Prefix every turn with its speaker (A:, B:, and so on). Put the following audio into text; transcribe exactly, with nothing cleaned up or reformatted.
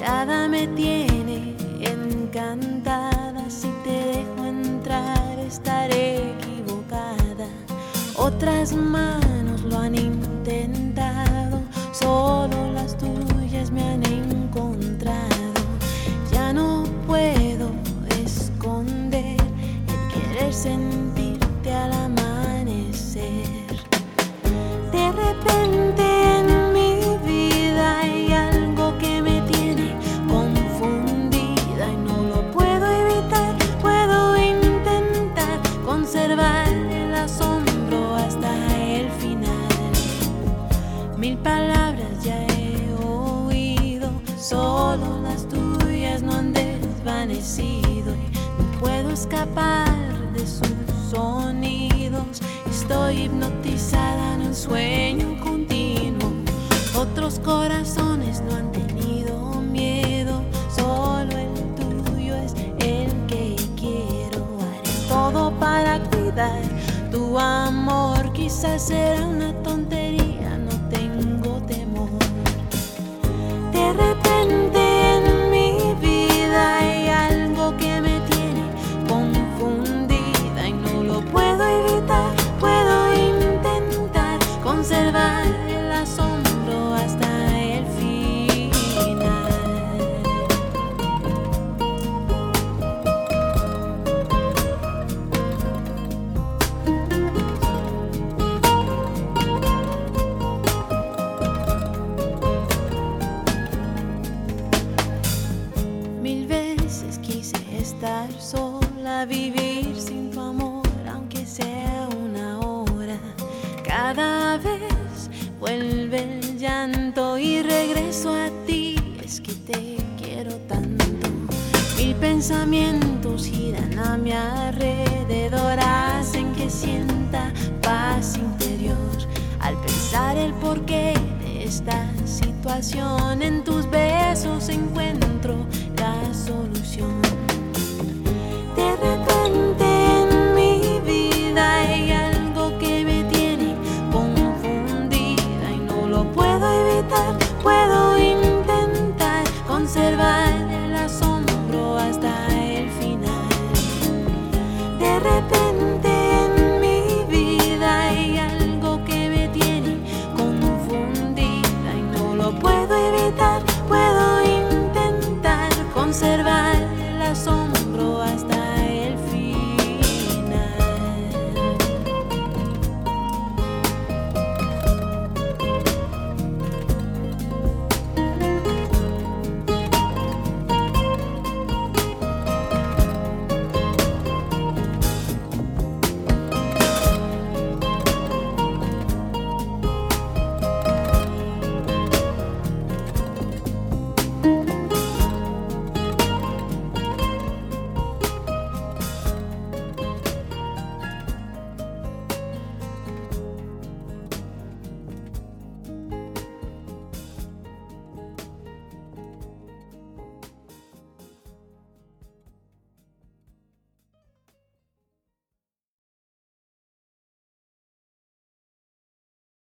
A: mirada me tiene encantada. Si te dejo entrar estaré equivocada. Otras manos lo han intentado, solo las tuyas me han encontrado. Ya no puedo esconder el querer sentirte al amanecer. De repente en mi vida hay algo que me tiene confundida y no lo puedo evitar. Puedo intentar conservar el asombro hasta el final. Mil palabras ya he oído, solo las tuyas no han desvanecido y no puedo escapar de sus sonidos. Estoy hipnotizada en un sueño continuo. Otros corazones no han tenido miedo, solo el tuyo es el que quiero. Haré todo para cuidar tu amor. Quizás será una tontería, no tengo temor. De repente en mi vida hay algo que me tiene confundida y no lo puedo evitar. Puedo intentar conservar el asombro hasta el final. Mil veces quise estar sola, vivir sin tu amor, aunque sea una hora. Cada vez vuelve el llanto y regreso a ti, es que te quiero tanto. Mil pensamientos giran a mi alrededor, hacen que sienta paz interior al pensar el porqué de esta situación. En tus besos